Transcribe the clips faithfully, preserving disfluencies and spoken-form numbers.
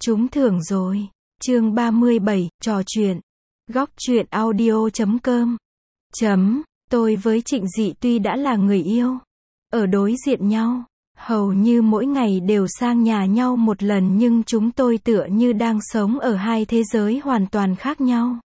Trúng thưởng rồi. Chương ba mươi bảy, trò chuyện. Góc truyện audio chấm com. Chấm, tôi với Trịnh Dị tuy đã là người yêu, ở đối diện nhau, hầu như mỗi ngày đều sang nhà nhau một lần, nhưng chúng tôi tựa như đang sống ở hai thế giới hoàn toàn khác nhau.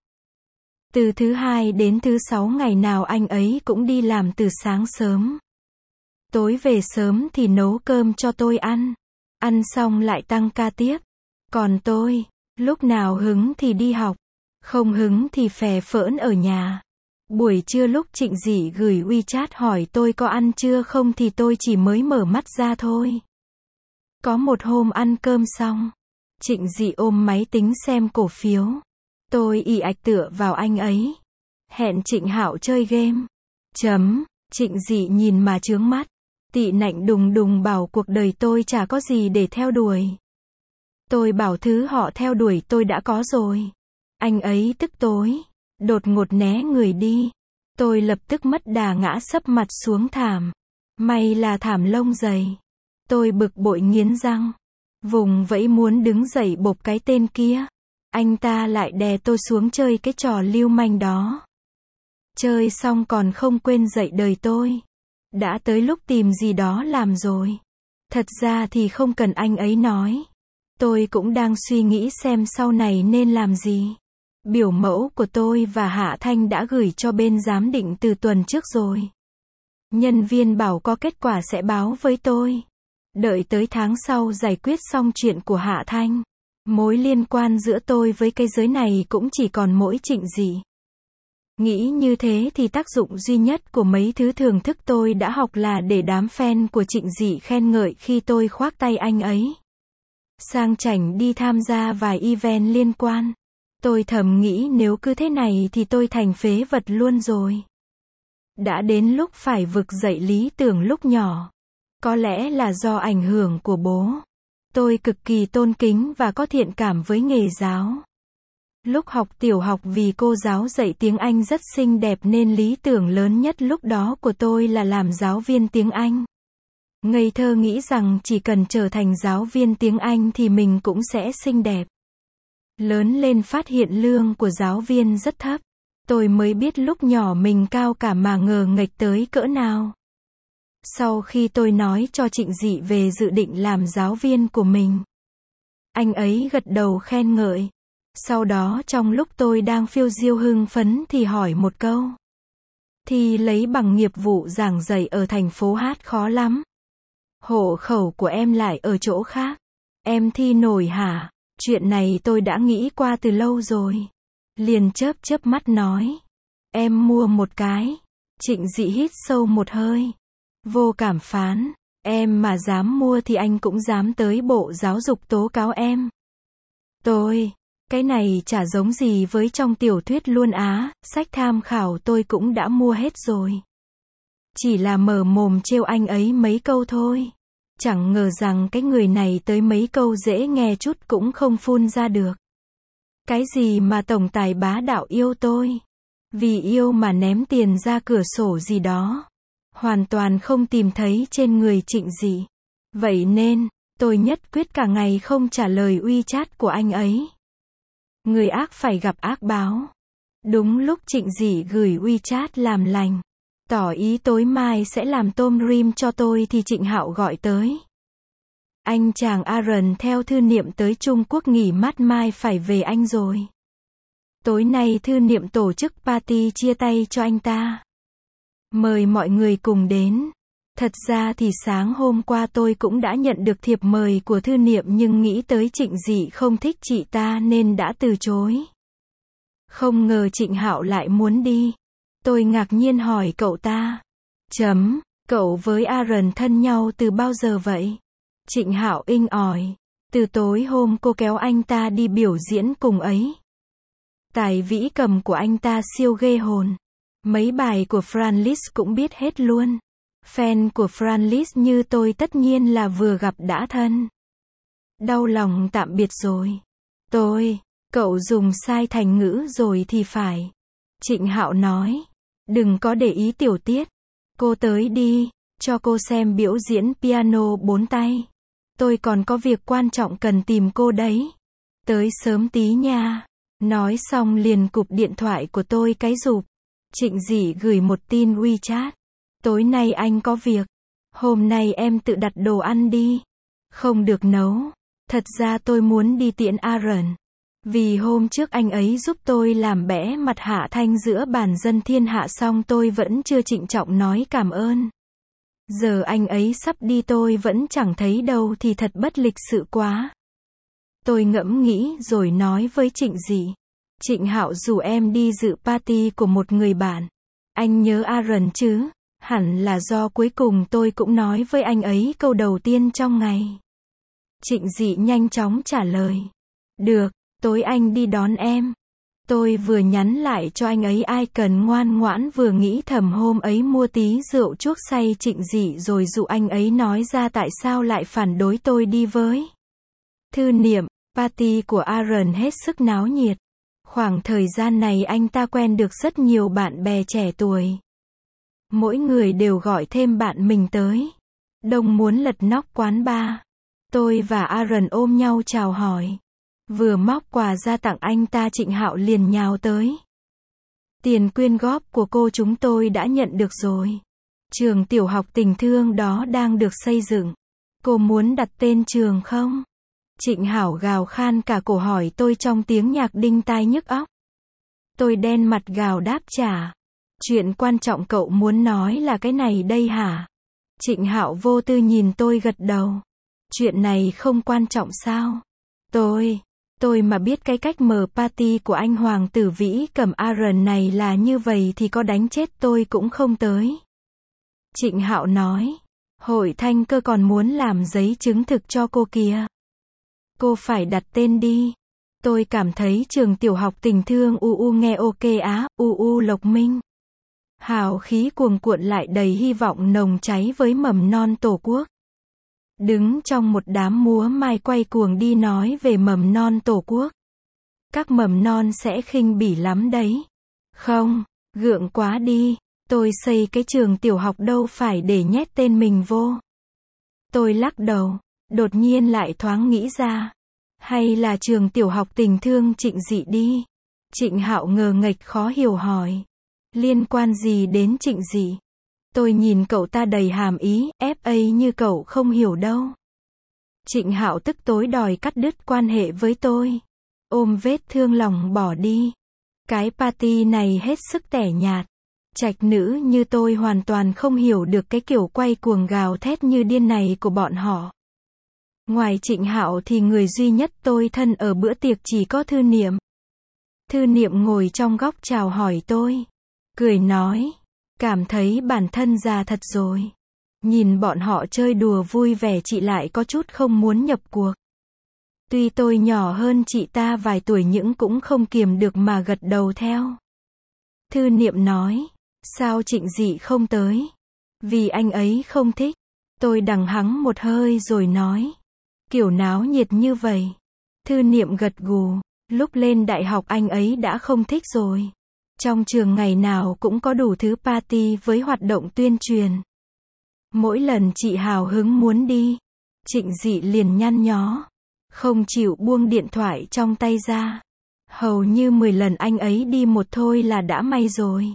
Từ thứ hai đến thứ sáu ngày nào anh ấy cũng đi làm từ sáng sớm. Tối về sớm thì nấu cơm cho tôi ăn. Ăn xong lại tăng ca tiếp. Còn tôi, lúc nào hứng thì đi học, không hứng thì phè phỡn ở nhà. Buổi trưa lúc Trịnh Dị gửi WeChat hỏi tôi có ăn chưa không thì tôi chỉ mới mở mắt ra thôi. Có một hôm ăn cơm xong, Trịnh Dị ôm máy tính xem cổ phiếu. Tôi ì ạch tựa vào anh ấy. Hẹn Trịnh Hạo chơi game. Chấm, Trịnh Dị nhìn mà chướng mắt. Tị nạnh đùng đùng bảo cuộc đời tôi chả có gì để theo đuổi. Tôi bảo thứ họ theo đuổi tôi đã có rồi. Anh ấy tức tối, đột ngột né người đi. Tôi lập tức mất đà ngã sấp mặt xuống thảm. May là thảm lông dày. Tôi bực bội nghiến răng, vùng vẫy muốn đứng dậy bộp cái tên kia. Anh ta lại đè tôi xuống chơi cái trò lưu manh đó. Chơi xong còn không quên dạy đời tôi. Đã tới lúc tìm gì đó làm rồi. Thật ra thì không cần anh ấy nói. Tôi cũng đang suy nghĩ xem sau này nên làm gì. Biểu mẫu của tôi và Hạ Thanh đã gửi cho bên giám định từ tuần trước rồi. Nhân viên bảo có kết quả sẽ báo với tôi. Đợi tới tháng sau giải quyết xong chuyện của Hạ Thanh. Mối liên quan giữa tôi với cái giới này cũng chỉ còn mỗi Trịnh Dị. Nghĩ như thế thì tác dụng duy nhất của mấy thứ thưởng thức tôi đã học là để đám fan của Trịnh Dị khen ngợi khi tôi khoác tay anh ấy. Sang chảnh đi tham gia vài event liên quan. Tôi thầm nghĩ nếu cứ thế này thì tôi thành phế vật luôn rồi. Đã đến lúc phải vực dậy lý tưởng lúc nhỏ. Có lẽ là do ảnh hưởng của bố. Tôi cực kỳ tôn kính và có thiện cảm với nghề giáo. Lúc học tiểu học vì cô giáo dạy tiếng Anh rất xinh đẹp nên lý tưởng lớn nhất lúc đó của tôi là làm giáo viên tiếng Anh. Ngây thơ nghĩ rằng chỉ cần trở thành giáo viên tiếng Anh thì mình cũng sẽ xinh đẹp. Lớn lên phát hiện lương của giáo viên rất thấp. Tôi mới biết lúc nhỏ mình cao cả mà ngờ nghệch tới cỡ nào. Sau khi tôi nói cho Trịnh Dị về dự định làm giáo viên của mình, anh ấy gật đầu khen ngợi. Sau đó trong lúc tôi đang phiêu diêu hưng phấn thì hỏi một câu. Thì lấy bằng nghiệp vụ giảng dạy ở thành phố Hát khó lắm. Hộ khẩu của em lại ở chỗ khác. Em thi nổi hả? Chuyện này tôi đã nghĩ qua từ lâu rồi. Liền chớp chớp mắt nói. Em mua một cái. Trịnh Dị hít sâu một hơi. Vô cảm phán. Em mà dám mua thì anh cũng dám tới Bộ Giáo dục tố cáo em. Tôi. Cái này chả giống gì với trong tiểu thuyết luôn á, sách tham khảo tôi cũng đã mua hết rồi. Chỉ là mở mồm trêu anh ấy mấy câu thôi. Chẳng ngờ rằng cái người này tới mấy câu dễ nghe chút cũng không phun ra được. Cái gì mà tổng tài bá đạo yêu tôi? Vì yêu mà ném tiền ra cửa sổ gì đó. Hoàn toàn không tìm thấy trên người Trịnh Dị. Vậy nên, tôi nhất quyết cả ngày không trả lời WeChat của anh ấy. Người ác phải gặp ác báo. Đúng lúc Trịnh Dị gửi WeChat làm lành, tỏ ý tối mai sẽ làm tôm rim cho tôi thì Trịnh Hạo gọi tới. Anh chàng Aaron theo Thư Niệm tới Trung Quốc nghỉ mát mai phải về Anh rồi. Tối nay Thư Niệm tổ chức party chia tay cho anh ta. Mời mọi người cùng đến. Thật ra thì sáng hôm qua tôi cũng đã nhận được thiệp mời của Thư Niệm nhưng nghĩ tới Trịnh Dị không thích chị ta nên đã từ chối. Không ngờ Trịnh Hạo lại muốn đi. Tôi ngạc nhiên hỏi cậu ta. Chấm, cậu với Aaron thân nhau từ bao giờ vậy? Trịnh Hạo inh ỏi. Từ tối hôm cô kéo anh ta đi biểu diễn cùng ấy. Tài vĩ cầm của anh ta siêu ghê hồn. Mấy bài của Franlis cũng biết hết luôn. Fan của Franlis như tôi tất nhiên là vừa gặp đã thân. Đau lòng tạm biệt rồi. Tôi, cậu dùng sai thành ngữ rồi thì phải. Trịnh Hạo nói. Đừng có để ý tiểu tiết. Cô tới đi, cho cô xem biểu diễn piano bốn tay. Tôi còn có việc quan trọng cần tìm cô đấy. Tới sớm tí nha. Nói xong liền cụp điện thoại của tôi cái rụp. Trịnh Dị gửi một tin WeChat. Tối nay anh có việc. Hôm nay em tự đặt đồ ăn đi. Không được nấu. Thật ra tôi muốn đi tiễn Aaron. Vì hôm trước anh ấy giúp tôi làm bẽ mặt Hạ Thanh giữa bàn dân thiên hạ xong tôi vẫn chưa trịnh trọng nói cảm ơn. Giờ anh ấy sắp đi tôi vẫn chẳng thấy đâu thì thật bất lịch sự quá. Tôi ngẫm nghĩ rồi nói với Trịnh Dị. Trịnh Hạo rủ em đi dự party của một người bạn. Anh nhớ Aaron chứ? Hẳn là do cuối cùng tôi cũng nói với anh ấy câu đầu tiên trong ngày. Trịnh Dị nhanh chóng trả lời. Được, tối anh đi đón em. Tôi vừa nhắn lại cho anh ấy ai cần ngoan ngoãn vừa nghĩ thầm hôm ấy mua tí rượu chuốc say Trịnh Dị rồi dụ anh ấy nói ra tại sao lại phản đối tôi đi với. Thư niệm, party của Aaron hết sức náo nhiệt. Khoảng thời gian này anh ta quen được rất nhiều bạn bè trẻ tuổi. Mỗi người đều gọi thêm bạn mình tới. Đông muốn lật nóc quán bar. Tôi và Aaron ôm nhau chào hỏi. Vừa móc quà ra tặng anh ta Trịnh Hạo liền nhào tới. Tiền quyên góp của cô chúng tôi đã nhận được rồi. Trường tiểu học tình thương đó đang được xây dựng. Cô muốn đặt tên trường không? Trịnh Hạo gào khan cả cổ hỏi tôi trong tiếng nhạc đinh tai nhức óc. Tôi đen mặt gào đáp trả. Chuyện quan trọng cậu muốn nói là cái này đây hả? Trịnh Hạo vô tư nhìn tôi gật đầu. Chuyện này không quan trọng sao? Tôi, tôi mà biết cái cách mở party của anh Hoàng tử Vĩ cầm Aaron này là như vậy thì có đánh chết tôi cũng không tới. Trịnh Hạo nói. Hội Thanh Cơ còn muốn làm giấy chứng thực cho cô kìa. Cô phải đặt tên đi. Tôi cảm thấy trường tiểu học tình thương u u nghe ok á, u u Lộc Minh. Hào khí cuồng cuộn lại đầy hy vọng nồng cháy với mầm non tổ quốc. Đứng trong một đám múa mai quay cuồng đi nói về mầm non tổ quốc. Các mầm non sẽ khinh bỉ lắm đấy. Không, gượng quá đi. Tôi xây cái trường tiểu học đâu phải để nhét tên mình vô. Tôi lắc đầu, đột nhiên lại thoáng nghĩ ra. Hay là trường tiểu học tình thương Trịnh Dị đi. Trịnh Hạo ngờ nghệch khó hiểu hỏi. Liên quan gì đến Trịnh Dị? Tôi nhìn cậu ta đầy hàm ý, ép a như cậu không hiểu đâu. Trịnh Hạo tức tối đòi cắt đứt quan hệ với tôi. Ôm vết thương lòng bỏ đi. Cái party này hết sức tẻ nhạt. Trạch nữ như tôi hoàn toàn không hiểu được cái kiểu quay cuồng gào thét như điên này của bọn họ. Ngoài Trịnh Hạo thì người duy nhất tôi thân ở bữa tiệc chỉ có Thư Niệm. Thư Niệm ngồi trong góc chào hỏi tôi. Cười nói. Cảm thấy bản thân già thật rồi. Nhìn bọn họ chơi đùa vui vẻ chị lại có chút không muốn nhập cuộc. Tuy tôi nhỏ hơn chị ta vài tuổi nhưng cũng không kiềm được mà gật đầu theo. Thư Niệm nói. Sao Trịnh Dị không tới? Vì anh ấy không thích. Tôi đằng hắng một hơi rồi nói. Kiểu náo nhiệt như vậy. Thư Niệm gật gù. Lúc lên đại học anh ấy đã không thích rồi. Trong trường ngày nào cũng có đủ thứ party với hoạt động tuyên truyền. Mỗi lần chị hào hứng muốn đi, Trịnh Dị liền nhăn nhó. Không chịu buông điện thoại trong tay ra. Hầu như mười lần anh ấy đi một thôi là đã may rồi.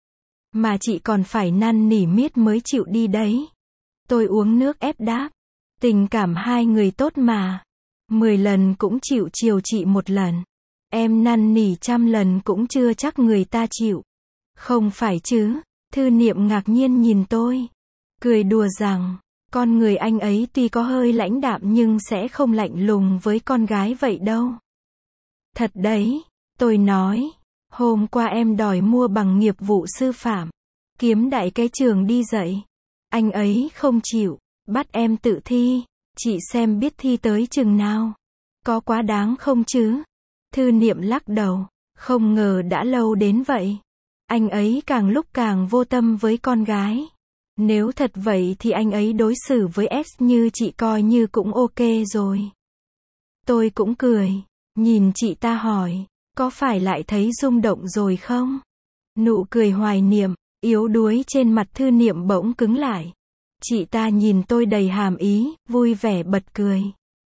Mà chị còn phải năn nỉ miết mới chịu đi đấy. Tôi uống nước ép đáp. Tình cảm hai người tốt mà. Mười lần cũng chịu chiều chị một lần. Em năn nỉ trăm lần cũng chưa chắc người ta chịu. Không phải chứ? Thư Niệm ngạc nhiên nhìn tôi. Cười đùa rằng, con người anh ấy tuy có hơi lãnh đạm nhưng sẽ không lạnh lùng với con gái vậy đâu. Thật đấy, tôi nói. Hôm qua em đòi mua bằng nghiệp vụ sư phạm. Kiếm đại cái trường đi dạy. Anh ấy không chịu, bắt em tự thi. Chị xem biết thi tới chừng nào. Có quá đáng không chứ? Thư Niệm lắc đầu. Không ngờ đã lâu đến vậy. Anh ấy càng lúc càng vô tâm với con gái. Nếu thật vậy thì anh ấy đối xử với S như chị coi như cũng ok rồi. Tôi cũng cười. Nhìn chị ta hỏi. Có phải lại thấy rung động rồi không? Nụ cười hoài niệm, yếu đuối trên mặt Thư Niệm bỗng cứng lại. Chị ta nhìn tôi đầy hàm ý, vui vẻ bật cười.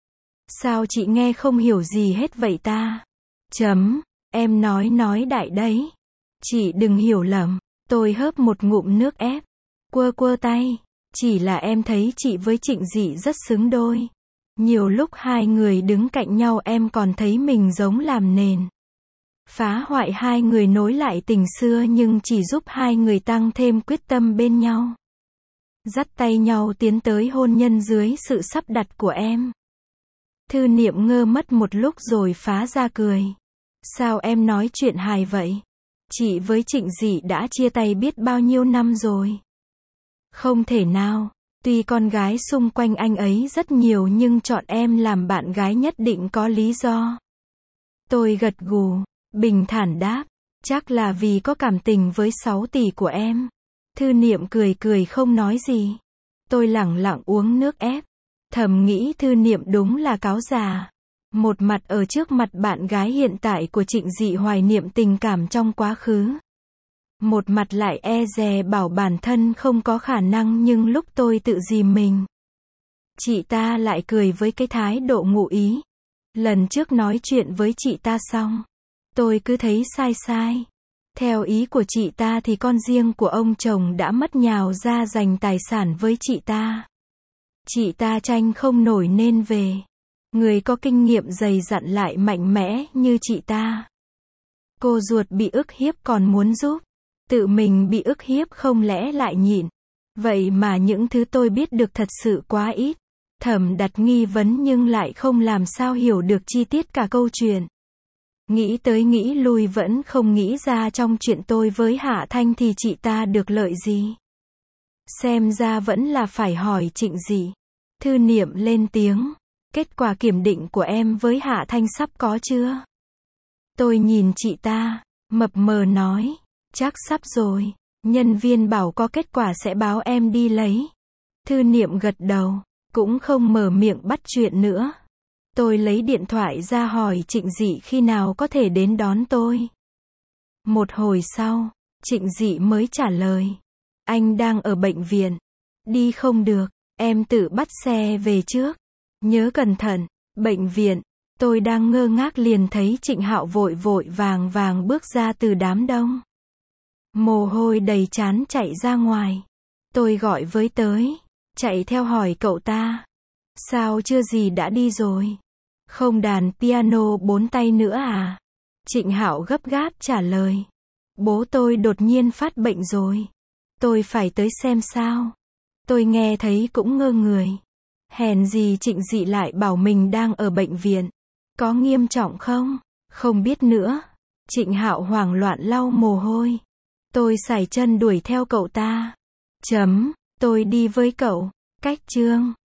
Sao chị nghe không hiểu gì hết vậy ta? Chấm, em nói nói đại đấy. Chị đừng hiểu lầm. Tôi hớp một ngụm nước ép. Quơ quơ tay. Chỉ là em thấy chị với Trịnh Dị rất xứng đôi. Nhiều lúc hai người đứng cạnh nhau em còn thấy mình giống làm nền. Phá hoại hai người nối lại tình xưa nhưng chỉ giúp hai người tăng thêm quyết tâm bên nhau. Dắt tay nhau tiến tới hôn nhân dưới sự sắp đặt của em. Thư Niệm ngơ mất một lúc rồi phá ra cười. Sao em nói chuyện hài vậy? Chị với Trịnh Dị đã chia tay biết bao nhiêu năm rồi. Không thể nào, tuy con gái xung quanh anh ấy rất nhiều nhưng chọn em làm bạn gái nhất định có lý do. Tôi gật gù, bình thản đáp, chắc là vì có cảm tình với sáu tỷ của em. Thư Niệm cười cười không nói gì. Tôi lẳng lặng uống nước ép. Thầm nghĩ Thư Niệm đúng là cáo già. Một mặt ở trước mặt bạn gái hiện tại của Trịnh Dị hoài niệm tình cảm trong quá khứ. Một mặt lại e dè bảo bản thân không có khả năng nhưng lúc tôi tự dìm mình. Chị ta lại cười với cái thái độ ngụ ý. Lần trước nói chuyện với chị ta xong. Tôi cứ thấy sai sai. Theo ý của chị ta thì con riêng của ông chồng đã mất nhào ra giành tài sản với chị ta. Chị ta tranh không nổi nên về. Người có kinh nghiệm dày dặn lại mạnh mẽ như chị ta. Cô ruột bị ức hiếp còn muốn giúp. Tự mình bị ức hiếp không lẽ lại nhịn. Vậy mà những thứ tôi biết được thật sự quá ít. Thầm đặt nghi vấn nhưng lại không làm sao hiểu được chi tiết cả câu chuyện. Nghĩ tới nghĩ lui vẫn không nghĩ ra trong chuyện tôi với Hạ Thanh thì chị ta được lợi gì. Xem ra vẫn là phải hỏi Trịnh Dị. Thư Niệm lên tiếng. Kết quả kiểm định của em với Hạ Thanh sắp có chưa? Tôi nhìn chị ta, mập mờ nói. Chắc sắp rồi. Nhân viên bảo có kết quả sẽ báo em đi lấy. Thư Niệm gật đầu, cũng không mở miệng bắt chuyện nữa. Tôi lấy điện thoại ra hỏi Trịnh Dị khi nào có thể đến đón tôi. Một hồi sau, Trịnh Dị mới trả lời. Anh đang ở bệnh viện. Đi không được, em tự bắt xe về trước. Nhớ cẩn thận, bệnh viện. Tôi đang ngơ ngác liền thấy Trịnh Hạo vội vội vàng vàng bước ra từ đám đông. Mồ hôi đầy trán chạy ra ngoài. Tôi gọi với tới. Chạy theo hỏi cậu ta. Sao chưa gì đã đi rồi? Không đàn piano bốn tay nữa à? Trịnh Hạo gấp gáp trả lời. Bố tôi đột nhiên phát bệnh rồi. Tôi phải tới xem sao. Tôi nghe thấy cũng ngơ người. Hèn gì Trịnh Dị lại bảo mình đang ở bệnh viện. Có nghiêm trọng không? Không biết nữa. Trịnh Hạo hoảng loạn lau mồ hôi. Tôi sải chân đuổi theo cậu ta. Chấm, tôi đi với cậu. Cách chương.